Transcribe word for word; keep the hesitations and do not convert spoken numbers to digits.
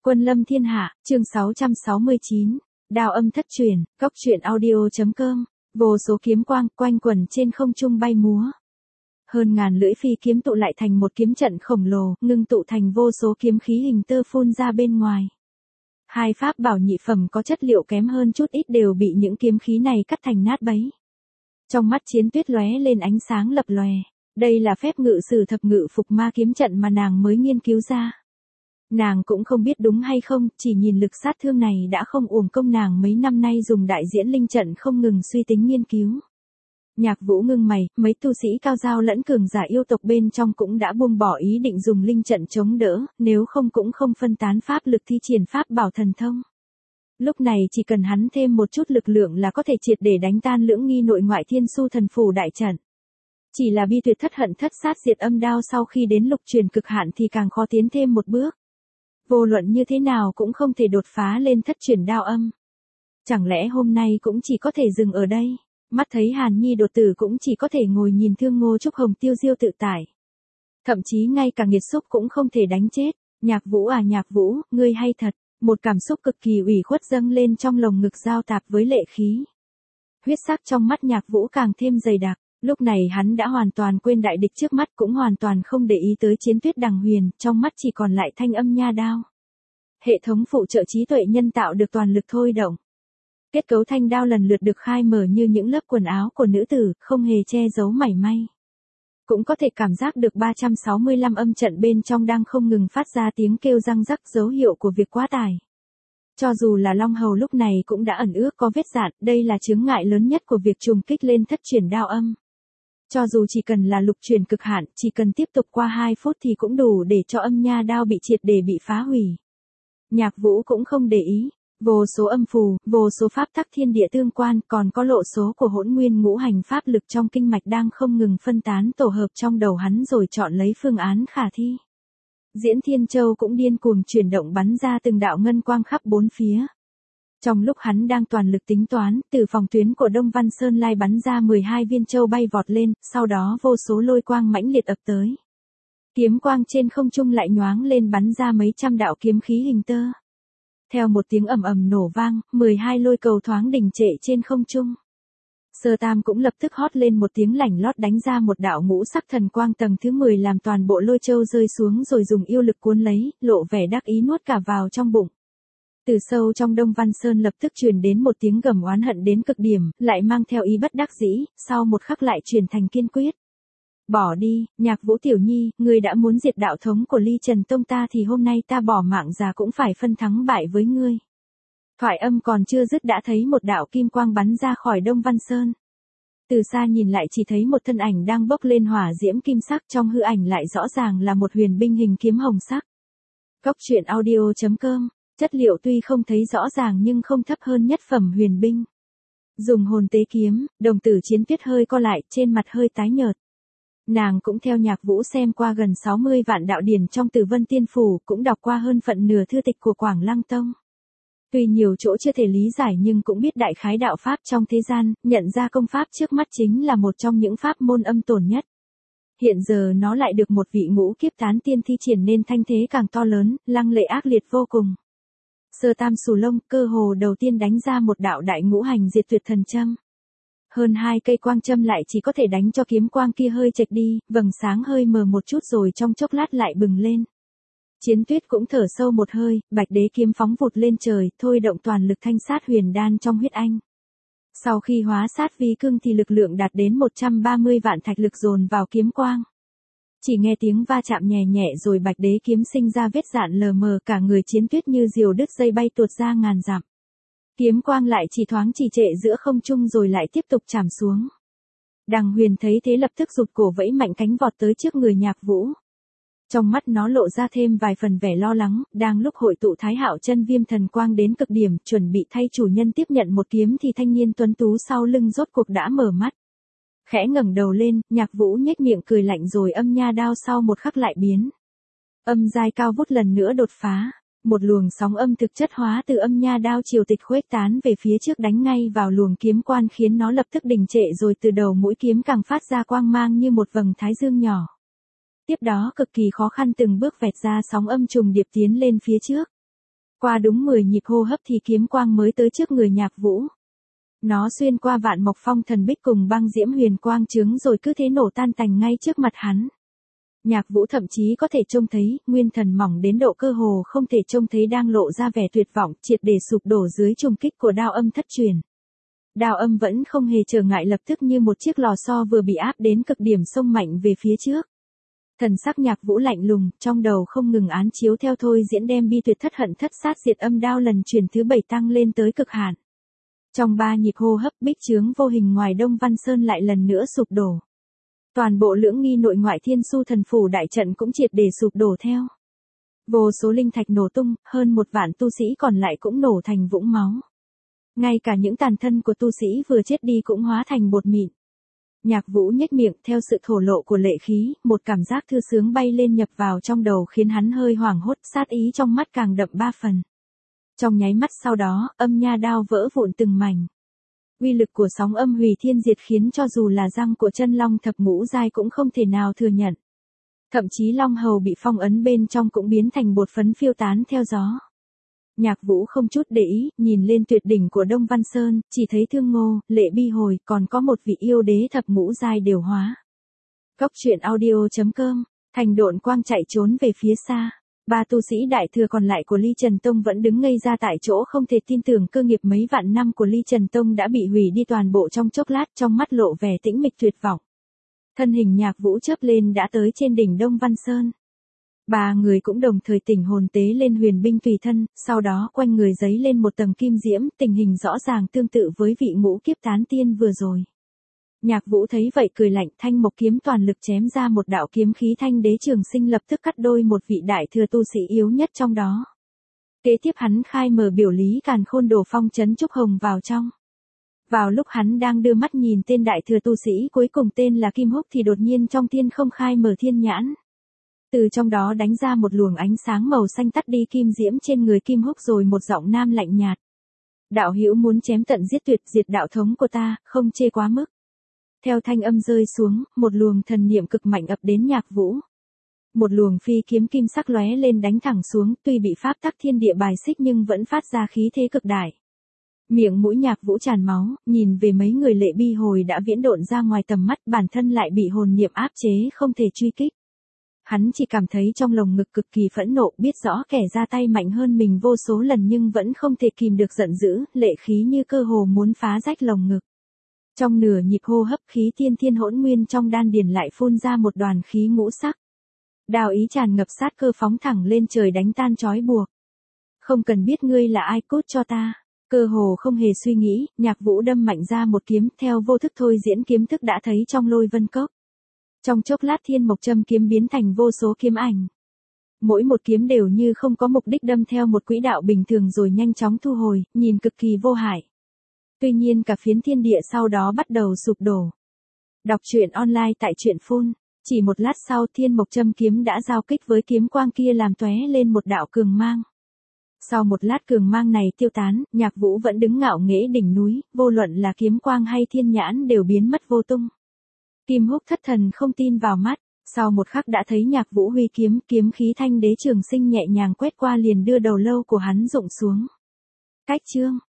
Quân lâm thiên hạ, chương sáu trăm sáu mươi chín, đao âm thất truyền, góc truyện audio.com, vô số kiếm quang quanh quẩn trên không trung bay múa. Hơn ngàn lưỡi phi kiếm tụ lại thành một kiếm trận khổng lồ, ngưng tụ thành vô số kiếm khí hình tơ phun ra bên ngoài. Hai pháp bảo nhị phẩm có chất liệu kém hơn chút ít đều bị những kiếm khí này cắt thành nát bấy. Trong mắt Chiến Tuyết lóe lên ánh sáng lập lòe. Đây là phép ngự sử thập ngự phục ma kiếm trận mà nàng mới nghiên cứu ra. Nàng cũng không biết đúng hay không, chỉ nhìn lực sát thương này đã không uổng công nàng mấy năm nay dùng đại diễn linh trận không ngừng suy tính nghiên cứu. Nhạc Vũ ngưng mày, mấy tu sĩ cao giao lẫn cường giả yêu tộc bên trong cũng đã buông bỏ ý định dùng linh trận chống đỡ, nếu không cũng không phân tán pháp lực thi triển pháp bảo thần thông. Lúc này chỉ cần hắn thêm một chút lực lượng là có thể triệt để đánh tan lưỡng nghi nội ngoại thiên su thần phù đại trận. Chỉ là bi tuyệt thất hận thất sát diệt âm đao sau khi đến lục truyền cực hạn thì càng khó tiến thêm một bước. Vô luận như thế nào cũng không thể đột phá lên thất truyền đao âm. Chẳng lẽ hôm nay cũng chỉ có thể dừng ở đây? Mắt thấy Hàn Nhi đột tử cũng chỉ có thể ngồi nhìn Thương Ngô Trúc Hồng tiêu diêu tự tại. Thậm chí ngay cả nghiệt xúc cũng không thể đánh chết. Nhạc Vũ à Nhạc Vũ, ngươi hay thật. Một cảm xúc cực kỳ ủy khuất dâng lên trong lồng ngực giao tạp với lệ khí. Huyết sắc trong mắt Nhạc Vũ càng thêm dày đặc. Lúc này hắn đã hoàn toàn quên đại địch trước mắt, cũng hoàn toàn không để ý tới Chiến Tuyết đằng huyền, trong mắt chỉ còn lại thanh âm nha đao. Hệ thống phụ trợ trí tuệ nhân tạo được toàn lực thôi động. Kết cấu thanh đao lần lượt được khai mở như những lớp quần áo của nữ tử, không hề che giấu mảy may. Cũng có thể cảm giác được ba trăm sáu mươi lăm âm trận bên trong đang không ngừng phát ra tiếng kêu răng rắc, dấu hiệu của việc quá tải. Cho dù là Long Hầu lúc này cũng đã ẩn ước có vết dạn, đây là chướng ngại lớn nhất của việc trùng kích lên thất truyền đao âm. Cho dù chỉ cần là lục truyền cực hạn, chỉ cần tiếp tục qua hai phút thì cũng đủ để cho âm nha đao bị triệt để bị phá hủy. Nhạc Vũ cũng không để ý, vô số âm phù, vô số pháp tắc thiên địa tương quan, còn có lộ số của hỗn nguyên ngũ hành pháp lực trong kinh mạch đang không ngừng phân tán tổ hợp trong đầu hắn rồi chọn lấy phương án khả thi. Diễn Thiên Châu cũng điên cuồng chuyển động bắn ra từng đạo ngân quang khắp bốn phía. Trong lúc hắn đang toàn lực tính toán, từ phòng tuyến của Đông Văn Sơn lai bắn ra mười hai viên châu bay vọt lên, sau đó vô số lôi quang mãnh liệt ập tới. Kiếm quang trên không trung lại nhoáng lên bắn ra mấy trăm đạo kiếm khí hình tơ. Theo một tiếng ầm ầm nổ vang, mười hai lôi cầu thoáng đình trệ trên không trung. Sơ Tam cũng lập tức hót lên một tiếng lảnh lót đánh ra một đạo ngũ sắc thần quang tầng thứ mười làm toàn bộ lôi châu rơi xuống rồi dùng yêu lực cuốn lấy, lộ vẻ đắc ý nuốt cả vào trong bụng. Từ sâu trong Đông Văn Sơn lập tức truyền đến một tiếng gầm oán hận đến cực điểm, lại mang theo ý bất đắc dĩ, sau một khắc lại truyền thành kiên quyết. Bỏ đi, Nhạc Vũ tiểu nhi, ngươi đã muốn diệt đạo thống của Ly Trần Tông ta thì hôm nay ta bỏ mạng già cũng phải phân thắng bại với ngươi. Thoại âm còn chưa dứt đã thấy một đạo kim quang bắn ra khỏi Đông Văn Sơn. Từ xa nhìn lại chỉ thấy một thân ảnh đang bốc lên hỏa diễm kim sắc, trong hư ảnh lại rõ ràng là một huyền binh hình kiếm hồng sắc. Góc truyện audio.com, chất liệu tuy không thấy rõ ràng nhưng không thấp hơn nhất phẩm huyền binh. Dùng hồn tế kiếm, đồng tử Chiến Tuyết hơi co lại, trên mặt hơi tái nhợt. Nàng cũng theo Nhạc Vũ xem qua gần sáu mươi vạn đạo điển trong Tử Vân Tiên Phủ, cũng đọc qua hơn phận nửa thư tịch của Quảng Lăng Tông. Tuy nhiều chỗ chưa thể lý giải nhưng cũng biết đại khái đạo pháp trong thế gian, nhận ra công pháp trước mắt chính là một trong những pháp môn âm tổn nhất. Hiện giờ nó lại được một vị ngũ kiếp tán tiên thi triển nên thanh thế càng to lớn, lăng lệ ác liệt vô cùng. Sơ Tam xù lông, cơ hồ đầu tiên đánh ra một đạo đại ngũ hành diệt tuyệt thần châm. Hơn hai cây quang châm lại chỉ có thể đánh cho kiếm quang kia hơi chệch đi, vầng sáng hơi mờ một chút rồi trong chốc lát lại bừng lên. Chiến Tuyết cũng thở sâu một hơi, bạch đế kiếm phóng vụt lên trời, thôi động toàn lực thanh sát huyền đan trong huyết anh. Sau khi hóa sát vi cương thì lực lượng đạt đến một trăm ba mươi vạn thạch lực dồn vào kiếm quang. Chỉ nghe tiếng va chạm nhẹ nhẹ rồi bạch đế kiếm sinh ra vết dạn lờ mờ, cả người Chiến Tuyết như diều đứt dây bay tuột ra ngàn dặm. Kiếm quang lại chỉ thoáng trì trệ giữa không trung rồi lại tiếp tục chạm xuống. Đằng huyền thấy thế lập tức rụt cổ vẫy mạnh cánh vọt tới trước người Nhạc Vũ. Trong mắt nó lộ ra thêm vài phần vẻ lo lắng, đang lúc hội tụ Thái Hạo chân viêm thần quang đến cực điểm, chuẩn bị thay chủ nhân tiếp nhận một kiếm thì thanh niên tuấn tú sau lưng rốt cuộc đã mở mắt. Khẽ ngẩng đầu lên, Nhạc Vũ nhếch miệng cười lạnh rồi âm nha đao sau một khắc lại biến. Âm giai cao vút lần nữa đột phá. Một luồng sóng âm thực chất hóa từ âm nha đao triều tịch khuếch tán về phía trước đánh ngay vào luồng kiếm quan khiến nó lập tức đình trệ rồi từ đầu mũi kiếm càng phát ra quang mang như một vầng thái dương nhỏ. Tiếp đó cực kỳ khó khăn từng bước vẹt ra sóng âm trùng điệp tiến lên phía trước. Qua đúng mười nhịp hô hấp thì kiếm quang mới tới trước người Nhạc Vũ. Nó xuyên qua vạn mộc phong thần bích cùng băng diễm huyền quang trướng rồi cứ thế nổ tan tành ngay trước mặt hắn. Nhạc Vũ thậm chí có thể trông thấy, nguyên thần mỏng đến độ cơ hồ không thể trông thấy đang lộ ra vẻ tuyệt vọng, triệt để sụp đổ dưới trùng kích của đao âm thất truyền. Đao âm vẫn không hề trở ngại, lập tức như một chiếc lò xo vừa bị áp đến cực điểm xông mạnh về phía trước. Thần sắc Nhạc Vũ lạnh lùng, trong đầu không ngừng án chiếu theo thôi diễn đem bi tuyệt thất hận thất sát diệt âm đao lần truyền thứ bảy tăng lên tới cực hạn. Trong ba nhịp hô hấp, bích chướng vô hình ngoài Đông Văn Sơn lại lần nữa sụp đổ. Toàn bộ lưỡng nghi nội ngoại thiên su thần phủ đại trận cũng triệt để sụp đổ theo. Vô số linh thạch nổ tung, hơn một vạn tu sĩ còn lại cũng nổ thành vũng máu. Ngay cả những tàn thân của tu sĩ vừa chết đi cũng hóa thành bột mịn. Nhạc Vũ nhếch miệng, theo sự thổ lộ của lệ khí, một cảm giác thư sướng bay lên nhập vào trong đầu khiến hắn hơi hoảng hốt, sát ý trong mắt càng đậm ba phần. Trong nháy mắt sau đó, âm nha đao vỡ vụn từng mảnh. Uy lực của sóng âm hủy thiên diệt khiến cho dù là răng của chân long thập ngũ giai cũng không thể nào thừa nhận. Thậm chí long hầu bị phong ấn bên trong cũng biến thành bột phấn phiêu tán theo gió. Nhạc Vũ không chút để ý, nhìn lên tuyệt đỉnh của Đông Văn Sơn, chỉ thấy Thương Ngô, Lệ Bi Hồi, còn có một vị yêu đế thập ngũ giai đều hóa. Góc truyện audio chấm com, Thành Độn Quang chạy trốn về phía xa. Ba tu sĩ đại thừa còn lại của Ly Trần Tông vẫn đứng ngây ra tại chỗ, không thể tin tưởng cơ nghiệp mấy vạn năm của Ly Trần Tông đã bị hủy đi toàn bộ trong chốc lát, trong mắt lộ vẻ tĩnh mịch tuyệt vọng. Thân hình Nhạc Vũ chớp lên đã tới trên đỉnh Đông Văn Sơn. Ba người cũng đồng thời tỉnh hồn tế lên huyền binh tùy thân, sau đó quanh người giấy lên một tầng kim diễm, tình hình rõ ràng tương tự với vị ngũ kiếp tán tiên vừa rồi. Nhạc Vũ thấy vậy cười lạnh, thanh mộc kiếm toàn lực chém ra một đạo kiếm khí, thanh đế trường sinh lập tức cắt đôi một vị đại thừa tu sĩ yếu nhất trong đó. Kế tiếp hắn khai mở biểu lý càn khôn đồ phong trấn trúc hồng vào trong. Vào lúc hắn đang đưa mắt nhìn tên đại thừa tu sĩ cuối cùng tên là Kim Húc thì đột nhiên trong thiên không khai mở thiên nhãn. Từ trong đó đánh ra một luồng ánh sáng màu xanh tắt đi kim diễm trên người Kim Húc rồi một giọng nam lạnh nhạt. Đạo hữu muốn chém tận giết tuyệt diệt đạo thống của ta, không chê quá mức. Theo thanh âm rơi xuống, một luồng thần niệm cực mạnh ập đến Nhạc Vũ. Một luồng phi kiếm kim sắc lóe lên đánh thẳng xuống, tuy bị pháp tắc thiên địa bài xích nhưng vẫn phát ra khí thế cực đại. Miệng mũi Nhạc Vũ tràn máu, nhìn về mấy người Lệ Bi Hồi đã viễn độn ra ngoài tầm mắt, bản thân lại bị hồn niệm áp chế không thể truy kích. Hắn chỉ cảm thấy trong lồng ngực cực kỳ phẫn nộ, biết rõ kẻ ra tay mạnh hơn mình vô số lần nhưng vẫn không thể kìm được giận dữ, lệ khí như cơ hồ muốn phá rách lồng ngực. Trong nửa nhịp hô hấp, khí tiên thiên hỗn nguyên trong đan điền lại phun ra một đoàn khí ngũ sắc. Đao ý tràn ngập sát cơ phóng thẳng lên trời đánh tan trói buộc. Không cần biết ngươi là ai, cút cho ta. Cơ hồ không hề suy nghĩ, Nhạc Vũ đâm mạnh ra một kiếm, theo vô thức thôi diễn kiếm thức đã thấy trong lôi vân cốc. Trong chốc lát thiên mộc châm kiếm biến thành vô số kiếm ảnh. Mỗi một kiếm đều như không có mục đích đâm theo một quỹ đạo bình thường rồi nhanh chóng thu hồi, nhìn cực kỳ vô hại. Tuy nhiên cả phiến thiên địa sau đó bắt đầu sụp đổ. Đọc truyện online tại truyện phun. Chỉ một lát sau thiên mộc châm kiếm đã giao kích với kiếm quang kia làm tóe lên một đạo cường mang. Sau một lát cường mang này tiêu tán, Nhạc Vũ vẫn đứng ngạo nghễ đỉnh núi, vô luận là kiếm quang hay thiên nhãn đều biến mất vô tung. Kim Húc thất thần không tin vào mắt, sau một khắc đã thấy Nhạc Vũ huy kiếm, kiếm khí thanh đế trường sinh nhẹ nhàng quét qua liền đưa đầu lâu của hắn rụng xuống. Cách chương